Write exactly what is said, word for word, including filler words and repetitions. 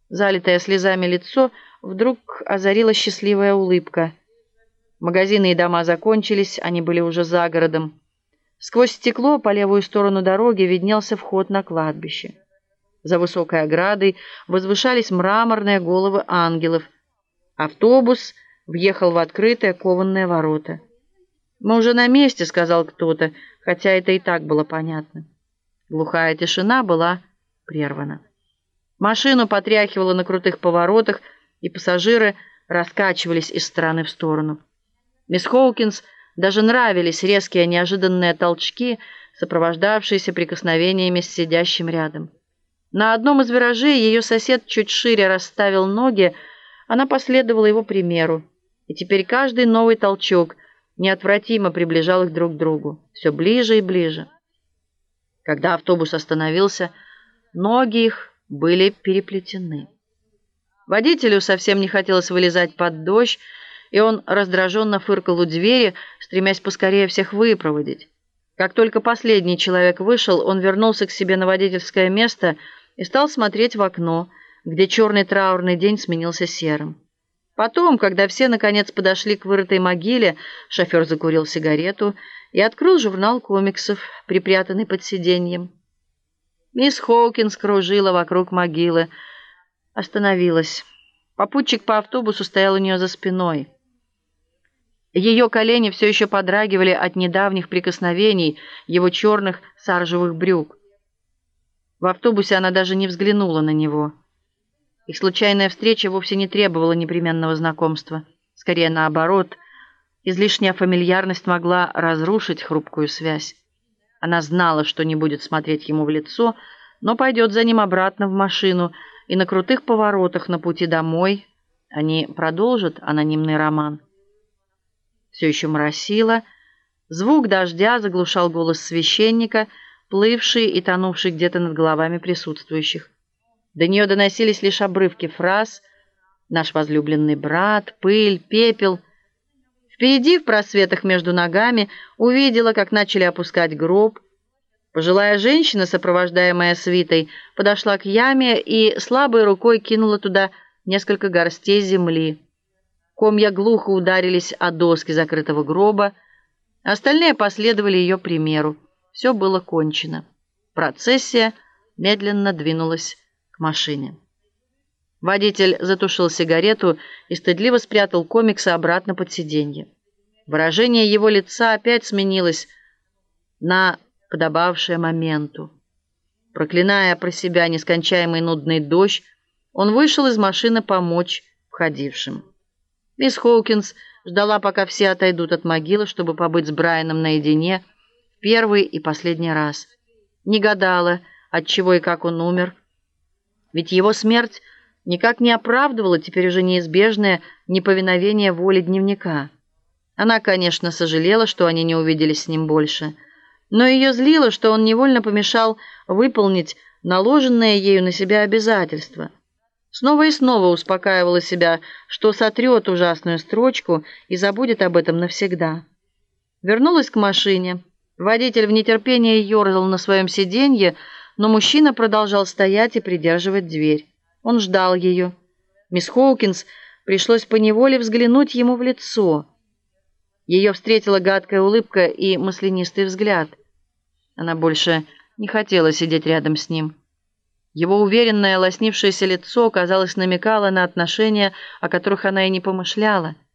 Залитое слезами лицо вдруг озарила счастливая улыбка. Магазины и дома закончились, они были уже за городом. Сквозь стекло по левую сторону дороги виднелся вход на кладбище. За высокой оградой возвышались мраморные головы ангелов. Автобус въехал в открытые кованые ворота. «Мы уже на месте», — сказал кто-то, хотя это и так было понятно. Глухая тишина была прервана. Машину потряхивало на крутых поворотах, и пассажиры раскачивались из стороны в сторону. Мисс Хоукинс даже нравились резкие неожиданные толчки, сопровождавшиеся прикосновениями с сидящим рядом. На одном из виражей ее сосед чуть шире расставил ноги, она последовала его примеру, и теперь каждый новый толчок неотвратимо приближал их друг к другу, все ближе и ближе. Когда автобус остановился, ноги их были переплетены. Водителю совсем не хотелось вылезать под дождь, и он раздраженно фыркал у двери, стремясь поскорее всех выпроводить. Как только последний человек вышел, он вернулся к себе на водительское место и стал смотреть в окно, где черный траурный день сменился серым. Потом, когда все наконец подошли к вырытой могиле, шофер закурил сигарету и открыл журнал комиксов, припрятанный под сиденьем. Мисс Хоукинс кружила вокруг могилы, остановилась. Попутчик по автобусу стоял у нее за спиной. Ее колени все еще подрагивали от недавних прикосновений его черных саржевых брюк. В автобусе она даже не взглянула на него. Их случайная встреча вовсе не требовала непременного знакомства. Скорее наоборот, излишняя фамильярность могла разрушить хрупкую связь. Она знала, что не будет смотреть ему в лицо, но пойдет за ним обратно в машину, и на крутых поворотах на пути домой они продолжат анонимный роман. Все еще моросило. Звук дождя заглушал голос священника, плывший и тонувший где-то над головами присутствующих. До нее доносились лишь обрывки фраз: «Наш возлюбленный брат», «Пыль», «Пепел». Впереди, в просветах между ногами, увидела, как начали опускать гроб. Пожилая женщина, сопровождаемая свитой, подошла к яме и слабой рукой кинула туда несколько горстей земли. Комья глухо ударились о доски закрытого гроба. Остальные последовали ее примеру. Все было кончено. Процессия медленно двинулась к машине. Водитель затушил сигарету и стыдливо спрятал комиксы обратно под сиденье. Выражение его лица опять сменилось на подобавшее моменту. Проклиная про себя нескончаемый нудный дождь, он вышел из машины помочь входившим. Мисс Хоукинс ждала, пока все отойдут от могилы, чтобы побыть с Брайаном наедине в первый и последний раз. Не гадала, отчего и как он умер, ведь его смерть никак не оправдывала теперь уже неизбежное неповиновение воле дневника. Она, конечно, сожалела, что они не увиделись с ним больше, но ее злило, что он невольно помешал выполнить наложенное ею на себя обязательство. Снова и снова успокаивала себя, что сотрет ужасную строчку и забудет об этом навсегда. Вернулась к машине. Водитель в нетерпении ерзал на своем сиденье, но мужчина продолжал стоять и придерживать дверь. Он ждал ее. Мисс Хоукинс пришлось поневоле взглянуть ему в лицо. Ее встретила гадкая улыбка и маслянистый взгляд. Она больше не хотела сидеть рядом с ним. Его уверенное, лоснившееся лицо, казалось, намекало на отношения, о которых она и не помышляла.